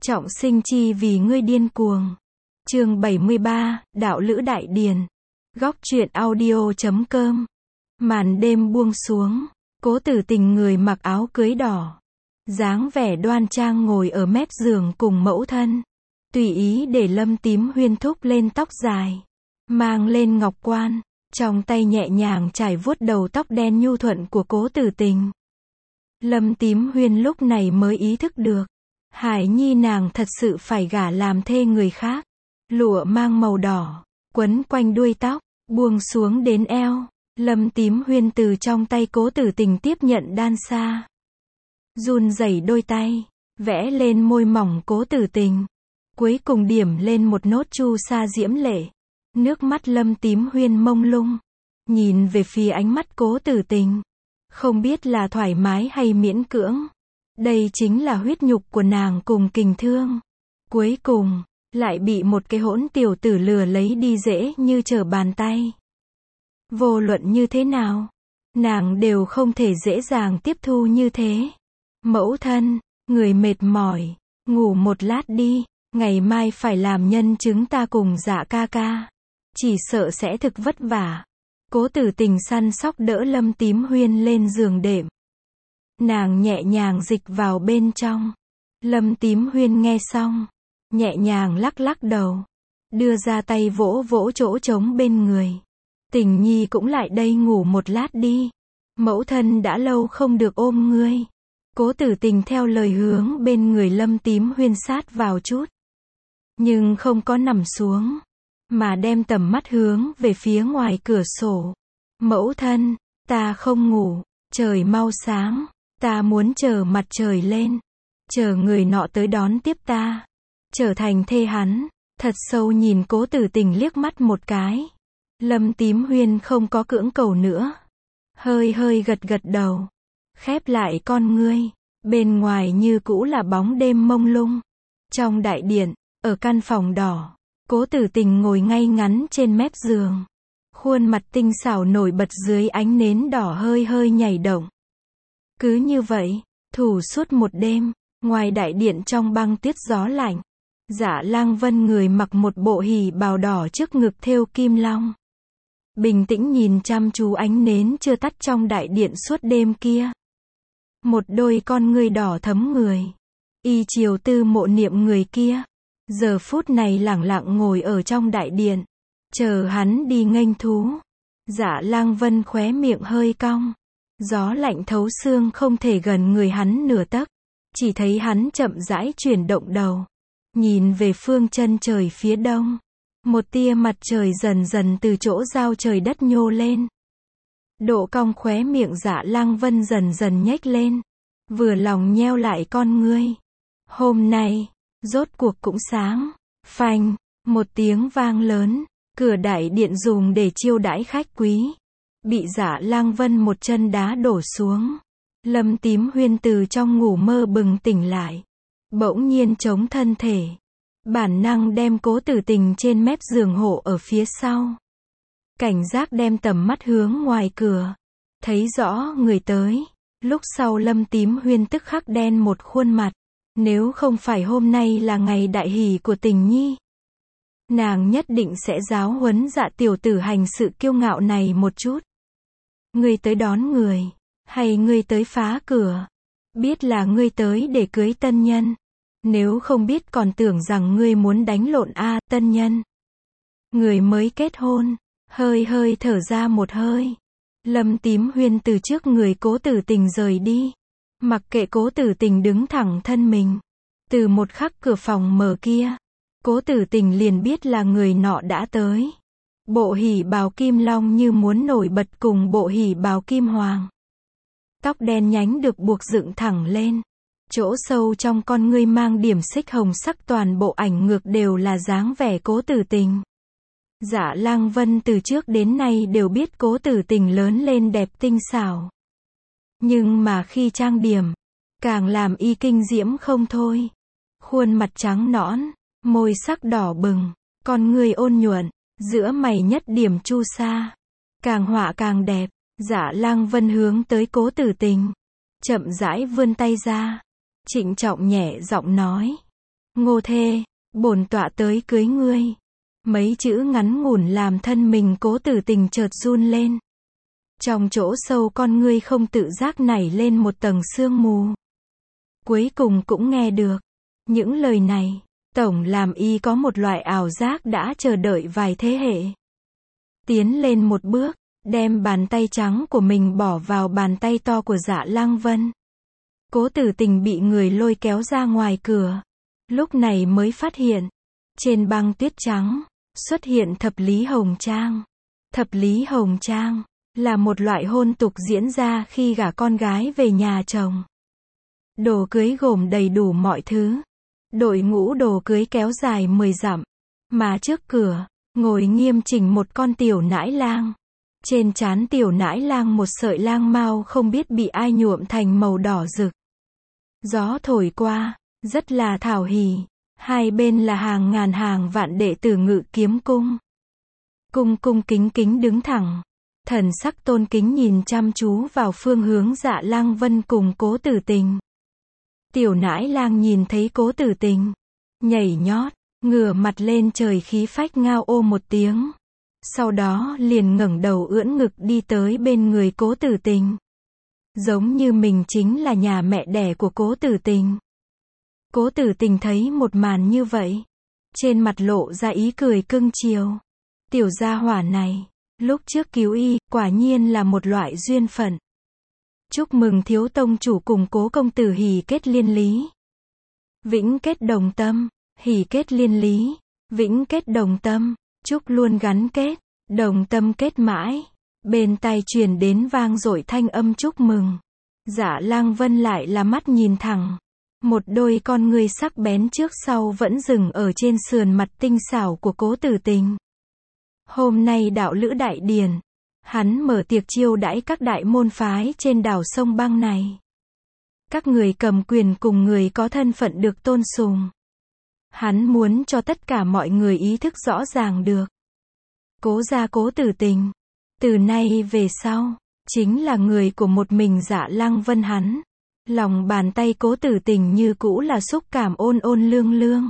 Trọng sinh chi vì ngươi điên cuồng. Chương 73, Đạo lữ Đại Điền. Góc truyện audio.com. Màn đêm buông xuống, Cố Tử Tình người mặc áo cưới đỏ, dáng vẻ đoan trang ngồi ở mép giường cùng mẫu thân, tùy ý để Lâm Tím Huyên thúc lên tóc dài, mang lên ngọc quan, trong tay nhẹ nhàng chải vuốt đầu tóc đen nhu thuận của Cố Tử Tình. Lâm Tím Huyên lúc này mới ý thức được, Hải Nhi nàng thật sự phải gả làm thê người khác. Lụa mang màu đỏ, quấn quanh đuôi tóc, buông xuống đến eo. Lâm Tím Huyên từ trong tay Cố Tử Tình tiếp nhận đan sa. Run rẩy đôi tay, vẽ lên môi mỏng Cố Tử Tình. Cuối cùng điểm lên một nốt chu sa diễm lệ. Nước mắt Lâm Tím Huyên mông lung, nhìn về phía ánh mắt Cố Tử Tình. Không biết là thoải mái hay miễn cưỡng. Đây chính là huyết nhục của nàng cùng kình thương. Cuối cùng, lại bị một cái hỗn tiểu tử lừa lấy đi dễ như trở bàn tay. Vô luận như thế nào, nàng đều không thể dễ dàng tiếp thu như thế. Mẫu thân, người mệt mỏi, ngủ một lát đi, ngày mai phải làm nhân chứng ta cùng Dạ ca ca. Chỉ sợ sẽ thực vất vả. Cố Tử Tình săn sóc đỡ Lâm Tím Huyên lên giường đệm. Nàng nhẹ nhàng dịch vào bên trong. Lâm Tím Huyên nghe xong, nhẹ nhàng lắc lắc đầu, đưa ra tay vỗ vỗ chỗ trống bên người. Tình nhi cũng lại đây ngủ một lát đi. Mẫu thân đã lâu không được ôm ngươi. Cố Tử Tình theo lời hướng bên người Lâm Tím Huyên sát vào chút. Nhưng không có nằm xuống, mà đem tầm mắt hướng về phía ngoài cửa sổ. Mẫu thân, ta không ngủ, trời mau sáng, ta muốn chờ mặt trời lên. Chờ người nọ tới đón tiếp ta. Trở thành thê hắn. Thật sâu nhìn Cố Tử Tình liếc mắt một cái. Lâm Tím Huyên không có cưỡng cầu nữa. Hơi hơi gật gật đầu. Khép lại con ngươi. Bên ngoài như cũ là bóng đêm mông lung. Trong đại điện, ở căn phòng đỏ, Cố Tử Tình ngồi ngay ngắn trên mép giường. Khuôn mặt tinh xảo nổi bật dưới ánh nến đỏ hơi hơi nhảy động. Cứ như vậy, thủ suốt một đêm, ngoài đại điện trong băng tuyết gió lạnh. Dạ Lang Vân người mặc một bộ hỉ bào đỏ trước ngực thêu kim long. Bình tĩnh nhìn chăm chú ánh nến chưa tắt trong đại điện suốt đêm kia. Một đôi con ngươi đỏ thấm người. Y chiều tư mộ niệm người kia. Giờ phút này lẳng lặng ngồi ở trong đại điện. Chờ hắn đi nghênh thú. Dạ Lang Vân khóe miệng hơi cong. Gió lạnh thấu xương không thể gần người hắn nửa tấc. Chỉ thấy hắn chậm rãi chuyển động đầu. Nhìn về phương chân trời phía đông. Một tia mặt trời dần dần từ chỗ giao trời đất nhô lên. Độ cong khóe miệng Dạ Lang Vân dần dần nhếch lên. Vừa lòng nheo lại con ngươi. Hôm nay, rốt cuộc cũng sáng. Phanh, một tiếng vang lớn. Cửa đại điện dùng để chiêu đãi khách quý. Bị Dạ Lang Vân một chân đá đổ xuống. Lâm Tím Huyên từ trong ngủ mơ bừng tỉnh lại. Bỗng nhiên chống thân thể. Bản năng đem Cố Tử Tình trên mép giường hộ ở phía sau. Cảnh giác đem tầm mắt hướng ngoài cửa. Thấy rõ người tới. Lúc sau Lâm Tím Huyên tức khắc đen một khuôn mặt. Nếu không phải hôm nay là ngày đại hỷ của Tình nhi, nàng nhất định sẽ giáo huấn Dạ tiểu tử hành sự kiêu ngạo này một chút. Ngươi tới đón người, hay ngươi tới phá cửa? Biết là ngươi tới để cưới tân nhân. Nếu không biết còn tưởng rằng ngươi muốn đánh lộn tân nhân. Người mới kết hôn, hơi hơi thở ra một hơi. Lâm Tím Huyên từ trước người Cố Tử Tình rời đi. Mặc kệ Cố Tử Tình đứng thẳng thân mình. Từ một khắc cửa phòng mở kia, Cố Tử Tình liền biết là người nọ đã tới. Bộ hỉ bào kim long như muốn nổi bật cùng bộ hỉ bào kim hoàng. Tóc đen nhánh được buộc dựng thẳng lên. Chỗ sâu trong con ngươi mang điểm xích hồng sắc, toàn bộ ảnh ngược đều là dáng vẻ Cố Tử Tình. Dạ Lang Vân từ trước đến nay đều biết Cố Tử Tình lớn lên đẹp tinh xảo. Nhưng mà khi trang điểm, càng làm y kinh diễm không thôi. Khuôn mặt trắng nõn, môi sắc đỏ bừng, con ngươi ôn nhuận, giữa mày nhất điểm chu sa. Càng họa càng đẹp. Dạ Lang Vân hướng tới Cố Tử Tình, chậm rãi vươn tay ra. Trịnh trọng nhẹ giọng nói. Ngô Thê, bổn tọa tới cưới ngươi. Mấy chữ ngắn ngủn làm thân mình Cố Tử Tình chợt run lên. Trong chỗ sâu con ngươi không tự giác nảy lên một tầng sương mù. Cuối cùng cũng nghe được. Những lời này, tổng làm y có một loại ảo giác đã chờ đợi vài thế hệ. Tiến lên một bước, đem bàn tay trắng của mình bỏ vào bàn tay to của Dạ Lăng Vân. Cố Tử Tình bị người lôi kéo ra ngoài cửa. Lúc này mới phát hiện, trên băng tuyết trắng, xuất hiện thập lý hồng trang. Thập lý hồng trang là một loại hôn tục diễn ra khi gả con gái về nhà chồng. Đồ cưới gồm đầy đủ mọi thứ. Đội ngũ đồ cưới kéo dài 10 dặm, mà trước cửa, ngồi nghiêm chỉnh một con tiểu nãi lang. Trên trán tiểu nãi lang một sợi lang mao không biết bị ai nhuộm thành màu đỏ rực. Gió thổi qua, rất là thảo hỉ. Hai bên là hàng ngàn hàng vạn đệ tử Ngự Kiếm Cung. Cung cung kính kính đứng thẳng. Thần sắc tôn kính nhìn chăm chú vào phương hướng Dạ Lăng Vân cùng Cố Tử Tình. Tiểu nãi lang nhìn thấy Cố Tử Tình, nhảy nhót, ngửa mặt lên trời khí phách ngao ô một tiếng. Sau đó liền ngẩng đầu ưỡn ngực đi tới bên người Cố Tử Tình. Giống như mình chính là nhà mẹ đẻ của Cố Tử Tình. Cố Tử Tình thấy một màn như vậy, trên mặt lộ ra ý cười cưng chiều. Tiểu gia hỏa này, lúc trước cứu y, quả nhiên là một loại duyên phận. Chúc mừng thiếu tông chủ cùng Cố công tử hỷ kết liên lý. Vĩnh kết đồng tâm, hỷ kết liên lý, vĩnh kết đồng tâm, chúc luôn gắn kết, đồng tâm kết mãi. Bên tai truyền đến vang dội thanh âm chúc mừng. Dạ Lăng Vân lại là mắt nhìn thẳng. Một đôi con ngươi sắc bén trước sau vẫn dừng ở trên sườn mặt tinh xảo của Cố Tử Tình. Hôm nay đạo lữ đại điển, hắn mở tiệc chiêu đãi các đại môn phái trên đảo sông băng này. Các người cầm quyền cùng người có thân phận được tôn sùng. Hắn muốn cho tất cả mọi người ý thức rõ ràng được. Cố gia Cố Tử Tình, từ nay về sau, chính là người của một mình Dạ Lăng Vân hắn. Lòng bàn tay Cố Tử Tình như cũ là xúc cảm ôn ôn lương lương.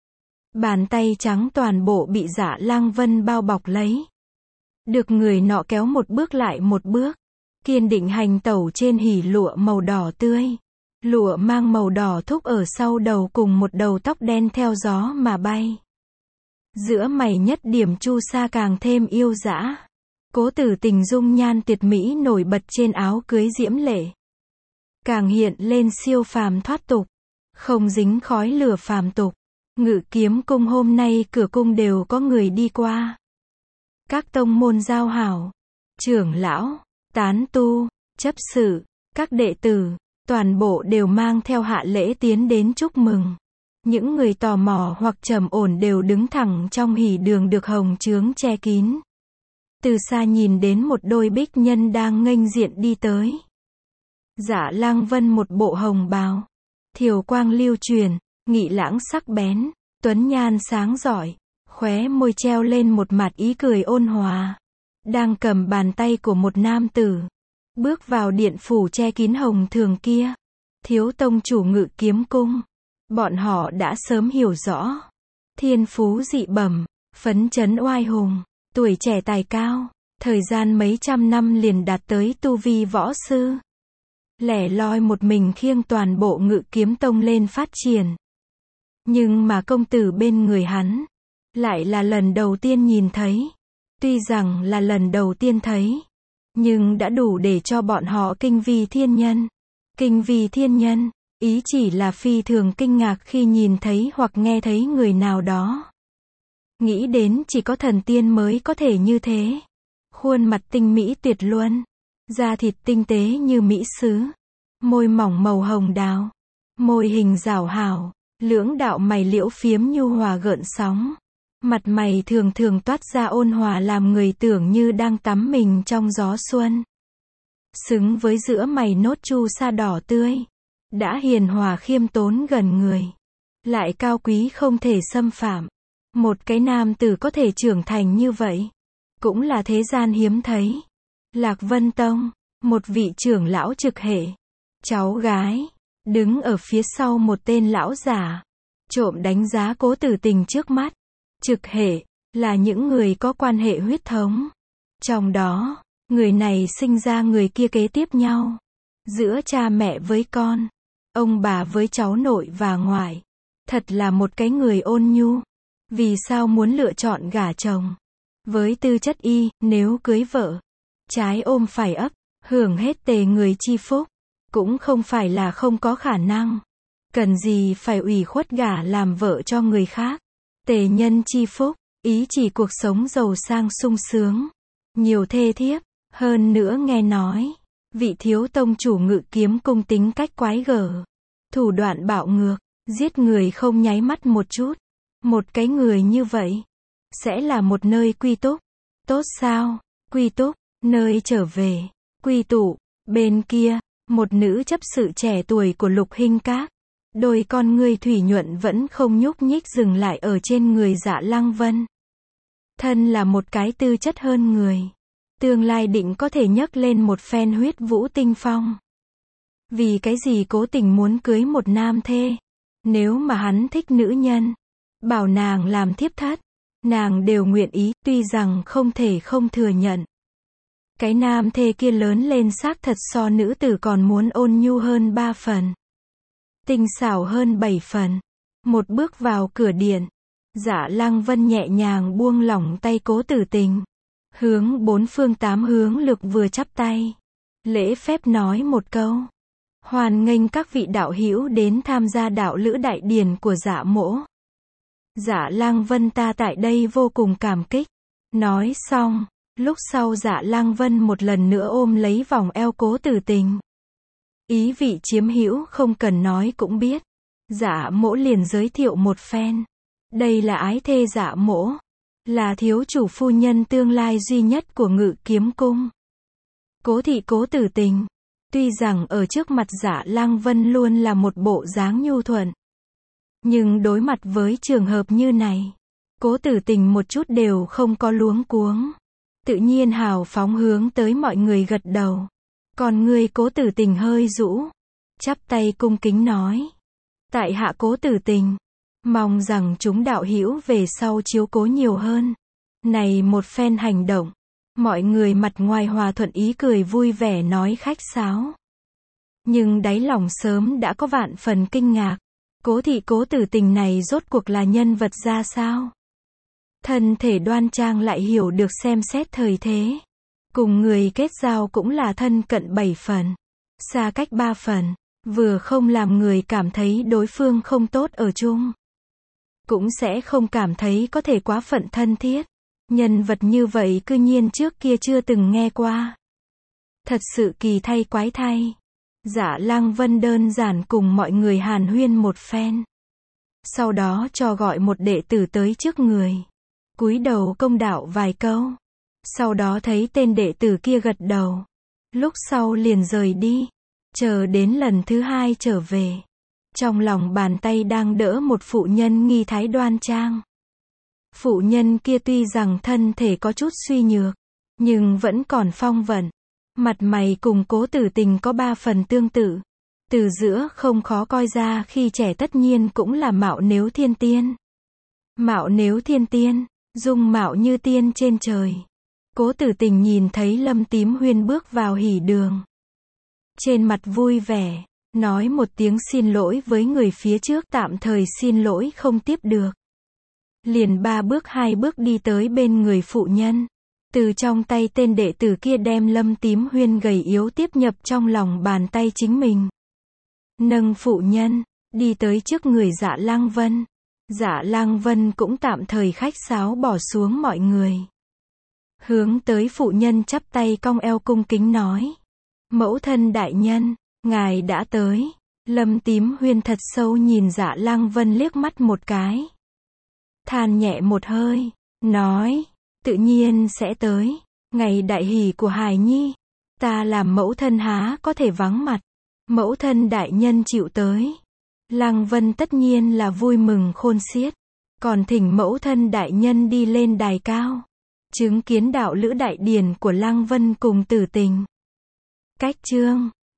Bàn tay trắng toàn bộ bị Dạ Lăng Vân bao bọc lấy. Được người nọ kéo một bước lại một bước, kiên định hành tẩu trên hỉ lụa màu đỏ tươi. Lụa mang màu đỏ thúc ở sau đầu cùng một đầu tóc đen theo gió mà bay. Giữa mày nhất điểm chu sa càng thêm yêu dã. Cố Tử Tình dung nhan tuyệt mỹ nổi bật trên áo cưới diễm lệ. Càng hiện lên siêu phàm thoát tục, không dính khói lửa phàm tục. Ngự Kiếm Cung hôm nay cửa cung đều có người đi qua. Các tông môn giao hảo, trưởng lão, tán tu, chấp sự, các đệ tử, toàn bộ đều mang theo hạ lễ tiến đến chúc mừng. Những người tò mò hoặc trầm ổn đều đứng thẳng trong hỉ đường được hồng chướng che kín. Từ xa nhìn đến một đôi bích nhân đang nghênh diện đi tới. Dạ Lăng Vân một bộ hồng bào, thiều quang lưu truyền, nghị lãng sắc bén, tuấn nhan sáng rọi, khóe môi treo lên một mặt ý cười ôn hòa. Đang cầm bàn tay của một nam tử, bước vào điện phủ che kín hồng thường kia. Thiếu tông chủ Ngự Kiếm Cung, bọn họ đã sớm hiểu rõ. Thiên phú dị bẩm, phấn chấn oai hùng, tuổi trẻ tài cao, thời gian mấy trăm năm liền đạt tới tu vi võ sư. Lẻ loi một mình khiêng toàn bộ Ngự Kiếm Tông lên phát triển. Nhưng mà công tử bên người hắn, lại là lần đầu tiên nhìn thấy. Tuy rằng là lần đầu tiên thấy, nhưng đã đủ để cho bọn họ kinh vi thiên nhân. Kinh vi thiên nhân, ý chỉ là phi thường kinh ngạc khi nhìn thấy hoặc nghe thấy người nào đó. Nghĩ đến chỉ có thần tiên mới có thể như thế. Khuôn mặt tinh mỹ tuyệt luân, da thịt tinh tế như mỹ sứ, môi mỏng màu hồng đào, môi hình rảo hảo, lưỡng đạo mày liễu phiếm nhu hòa gợn sóng. Mặt mày thường thường toát ra ôn hòa làm người tưởng như đang tắm mình trong gió xuân. Xứng với giữa mày nốt chu sa đỏ tươi. Đã hiền hòa khiêm tốn gần người. Lại cao quý không thể xâm phạm. Một cái nam tử có thể trưởng thành như vậy, cũng là thế gian hiếm thấy. Lạc Vân Tông, một vị trưởng lão trực hệ, cháu gái, đứng ở phía sau một tên lão giả. trộm đánh giá Cố Tử Tình trước mắt. Trực hệ, là những người có quan hệ huyết thống. Trong đó, người này sinh ra người kia kế tiếp nhau. Giữa cha mẹ với con, ông bà với cháu nội và ngoại. Thật là một cái người ôn nhu. Vì sao muốn lựa chọn gả chồng? Với tư chất y, nếu cưới vợ, trái ôm phải ấp, hưởng hết tề người chi phúc, cũng không phải là không có khả năng. Cần gì phải ủy khuất gả làm vợ cho người khác. Tề nhân chi phúc, ý chỉ cuộc sống giàu sang sung sướng, nhiều thê thiếp, hơn nữa nghe nói, vị thiếu tông chủ Ngự Kiếm Cung tính cách quái gở, thủ đoạn bạo ngược, giết người không nháy mắt một chút. Một cái người như vậy, sẽ là một nơi quy túc. Tốt sao? Quy túc, nơi trở về, quy tụ. Bên kia, một nữ chấp sự trẻ tuổi của Lục Hinh Các. Đôi con ngươi thủy nhuận vẫn không nhúc nhích dừng lại ở trên người Dạ Lăng Vân. Thân là một cái tư chất hơn người. Tương lai định có thể nhấc lên một phen huyết vũ tinh phong. Vì cái gì Cố Tình muốn cưới một nam thê? Nếu mà hắn thích nữ nhân, bảo nàng làm thiếp thất, nàng đều nguyện ý, tuy rằng không thể không thừa nhận. Cái nam thê kia lớn lên xác thật so nữ tử còn muốn ôn nhu hơn 3 phần. Tinh xảo hơn 7 phần. Một bước vào cửa điện, Dạ Lăng Vân nhẹ nhàng buông lỏng tay Cố Tử Tình. Hướng bốn phương tám hướng lực vừa chắp tay. Lễ phép nói một câu. Hoan nghênh các vị đạo hữu đến tham gia đạo lữ đại điển của Dạ mỗ. Dạ Lăng Vân ta tại đây vô cùng cảm kích. Nói xong, lúc sau Dạ Lăng Vân một lần nữa ôm lấy vòng eo Cố Tử Tình. Ý vị chiếm hữu không cần nói cũng biết. Dạ mỗ liền giới thiệu một phen. Đây là ái thê Dạ mỗ, là thiếu chủ phu nhân tương lai duy nhất của Ngự Kiếm Cung. Cố thị Cố Tử Tình. Tuy rằng ở trước mặt Dạ Lăng Vân luôn là một bộ dáng nhu thuận, nhưng đối mặt với trường hợp như này, Cố Tử Tình một chút đều không có luống cuống. Tự nhiên hào phóng hướng tới mọi người gật đầu. Còn người Cố Tử Tình hơi rũ, chắp tay cung kính nói. Tại hạ Cố Tử Tình, mong rằng chúng đạo hữu về sau chiếu cố nhiều hơn. Này một phen hành động, mọi người mặt ngoài hòa thuận ý cười vui vẻ nói khách sáo. Nhưng đáy lòng sớm đã có vạn phần kinh ngạc. Cố thị Cố Tử Tình này rốt cuộc là nhân vật ra sao? Thân thể đoan trang lại hiểu được xem xét thời thế. Cùng người kết giao cũng là thân cận 7 phần. Xa cách 3 phần. Vừa không làm người cảm thấy đối phương không tốt ở chung, cũng sẽ không cảm thấy có thể quá phận thân thiết. Nhân vật như vậy cư nhiên trước kia chưa từng nghe qua. Thật sự kỳ thay quái thay. Dạ Lăng Vân đơn giản cùng mọi người hàn huyên một phen. Sau đó cho gọi một đệ tử tới trước người. Cúi đầu công đạo vài câu. Sau đó thấy tên đệ tử kia gật đầu. Lúc sau liền rời đi. Chờ đến lần thứ hai trở về. Trong lòng bàn tay đang đỡ một phụ nhân nghi thái đoan trang. Phụ nhân kia tuy rằng thân thể có chút suy nhược, nhưng vẫn còn phong vận. Mặt mày cùng Cố Tử Tình có 3 phần tương tự. Từ giữa không khó coi ra khi trẻ tất nhiên cũng là mạo nếu thiên tiên. Mạo nếu thiên tiên, dung mạo như tiên trên trời. Cố Tử Tình nhìn thấy Lâm Tím Huyên bước vào hỉ đường. Trên mặt vui vẻ, nói một tiếng xin lỗi với người phía trước tạm thời xin lỗi không tiếp được. Liền 3 bước 2 bước đi tới bên người phụ nhân. Từ trong tay tên đệ tử kia đem Lâm Tím Huyên gầy yếu tiếp nhập trong lòng bàn tay chính mình. Nâng phụ nhân, đi tới trước người Dạ Lăng Vân. Dạ Lăng Vân cũng tạm thời khách sáo bỏ xuống mọi người. Hướng tới phụ nhân chắp tay cong eo cung kính nói. Mẫu thân đại nhân, ngài đã tới. Lâm Tím Huyên thật sâu nhìn Dạ Lăng Vân liếc mắt một cái. Than nhẹ một hơi, nói, tự nhiên sẽ tới. Ngày đại hỷ của hài nhi, ta làm mẫu thân há có thể vắng mặt. Mẫu thân đại nhân chịu tới. Lăng Vân tất nhiên là vui mừng khôn xiết. Còn thỉnh mẫu thân đại nhân đi lên đài cao, chứng kiến đạo lữ đại điển của Lăng Vân cùng Tử Tình. Cách chương